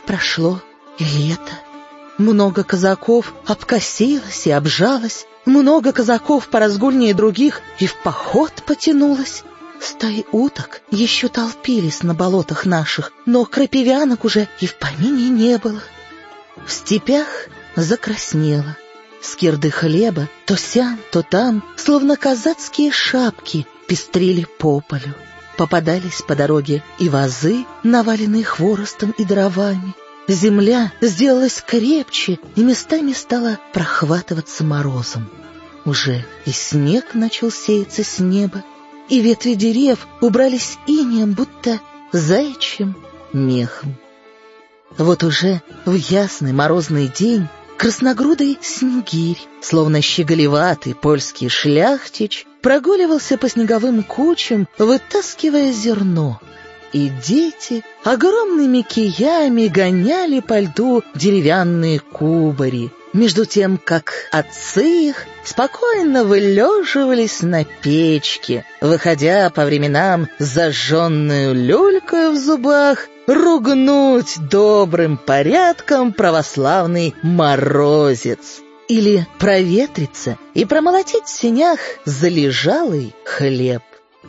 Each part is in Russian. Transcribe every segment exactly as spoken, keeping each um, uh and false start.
прошло и лето. Много казаков обкосилось и обжалось, много казаков поразгульнее других и в поход потянулось. Стаи уток еще толпились на болотах наших, но крапивянок уже и в помине не было. В степях закраснело. Скирды хлеба то сям, то там, словно казацкие шапки, пестрили по полю. Попадались по дороге и вазы, наваленные хворостом и дровами. Земля сделалась крепче и местами стала прохватываться морозом. Уже и снег начал сеяться с неба, и ветви дерев убрались инеем, будто заячьим мехом. Вот уже в ясный морозный день красногрудый снегирь, словно щеголеватый польский шляхтич, прогуливался по снеговым кучам, вытаскивая зерно. И дети огромными киями гоняли по льду деревянные кубари, между тем, как отцы их спокойно вылеживались на печке, выходя по временам с зажженную люлькой в зубах ругнуть добрым порядком православный морозец или проветриться и промолотить в сенях залежалый хлеб.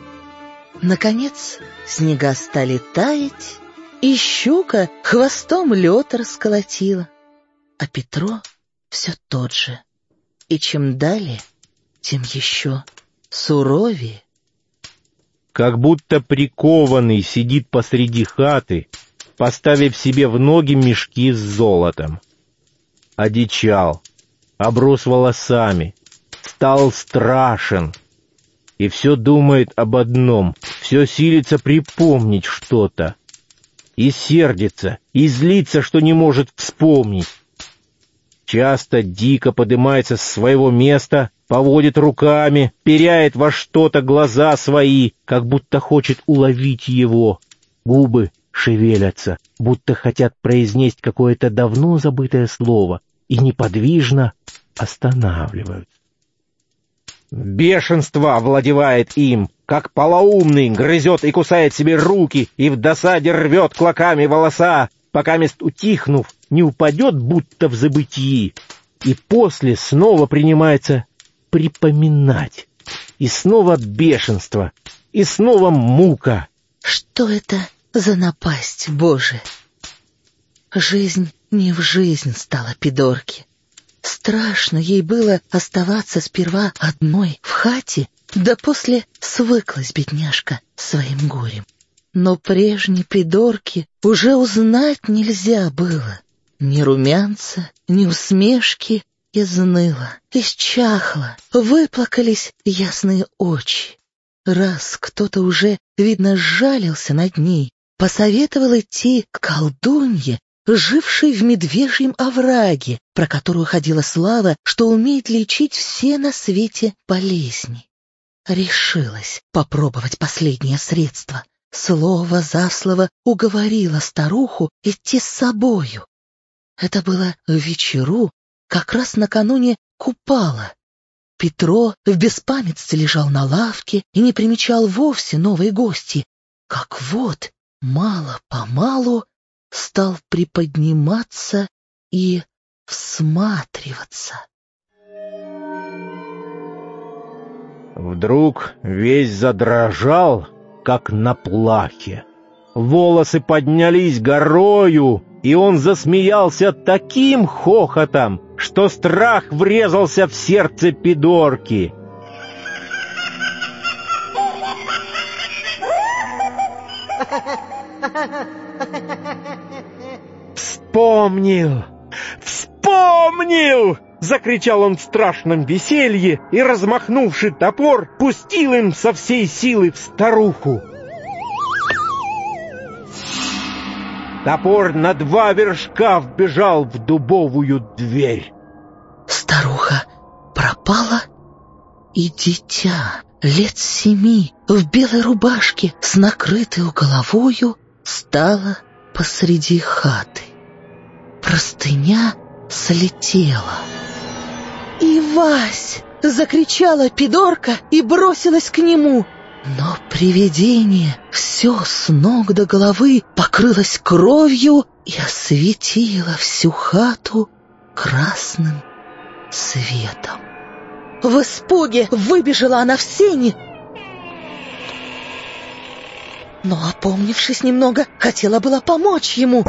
Наконец снега стали таять, и щука хвостом лед расколотила, а Петро все тот же, и чем далее, тем еще суровее. Как будто прикованный сидит посреди хаты, поставив себе в ноги мешки с золотом. Одичал, оброс волосами, стал страшен, и все думает об одном, все силится припомнить что-то, и сердится, и злится, что не может вспомнить. Часто дико поднимается с своего места, поводит руками, перяет во что-то глаза свои, как будто хочет уловить его. Губы шевелятся, будто хотят произнести какое-то давно забытое слово, и неподвижно останавливаются. Бешенство овладевает им, как полоумный грызет и кусает себе руки и в досаде рвет клоками волоса, пока мест утихнув, не упадет будто в забытии, и после снова принимается припоминать, и снова бешенство, и снова мука. Что это за напасть Божия? Жизнь не в жизнь стала пидорке. Страшно ей было оставаться сперва одной в хате, да после свыклась бедняжка своим горем. Но прежней придорки уже узнать нельзя было. Ни румянца, ни усмешки, изныла, исчахла, выплакались ясные очи. Раз кто-то уже, видно, сжалился над ней, посоветовал идти к колдунье, жившей в медвежьем овраге, про которую ходила слава, что умеет лечить все на свете болезни. Решилась попробовать последнее средство. Слово за слово уговорила старуху идти с собою. Это было в вечеру, как раз накануне Купала. Петро в беспамятстве лежал на лавке и не примечал вовсе новой гости, как вот мало-помалу стал приподниматься и всматриваться. Вдруг весь задрожал, как на плахе. Волосы поднялись горою, и он засмеялся таким хохотом, что страх врезался в сердце пидорки. «Вспомнил! Вспомнил!» — закричал он в страшном веселье и, размахнувши топор, пустил им со всей силы в старуху. Топор на два вершка вбежал в дубовую дверь. Старуха пропала, и дитя лет семи в белой рубашке с накрытой головою стало посреди хаты. Простыня слетела. «Ивась!» — закричала пидорка и бросилась к нему. Но привидение все с ног до головы покрылось кровью и осветило всю хату красным светом. В испуге выбежала она в сени, но, опомнившись немного, хотела было помочь ему.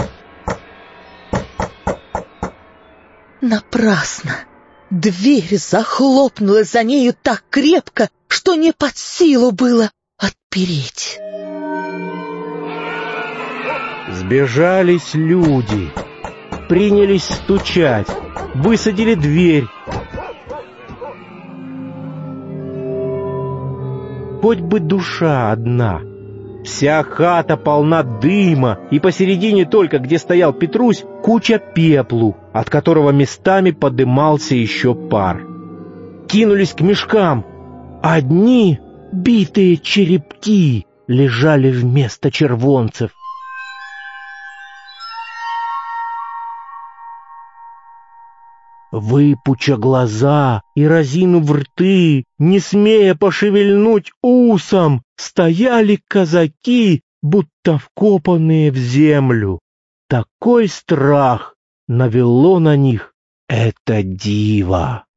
Напрасно. Дверь захлопнулась за нею так крепко, что не под силу было отпереть. Сбежались люди, принялись стучать, высадили дверь. Хоть бы душа одна. Вся хата полна дыма, и посередине только, где стоял Петрусь, куча пеплу, от которого местами подымался еще пар. Кинулись к мешкам. Одни битые черепки лежали вместо червонцев. Выпуча глаза и разинув рты, не смея пошевельнуть усом, стояли казаки, будто вкопанные в землю. Такой страх навело на них это диво.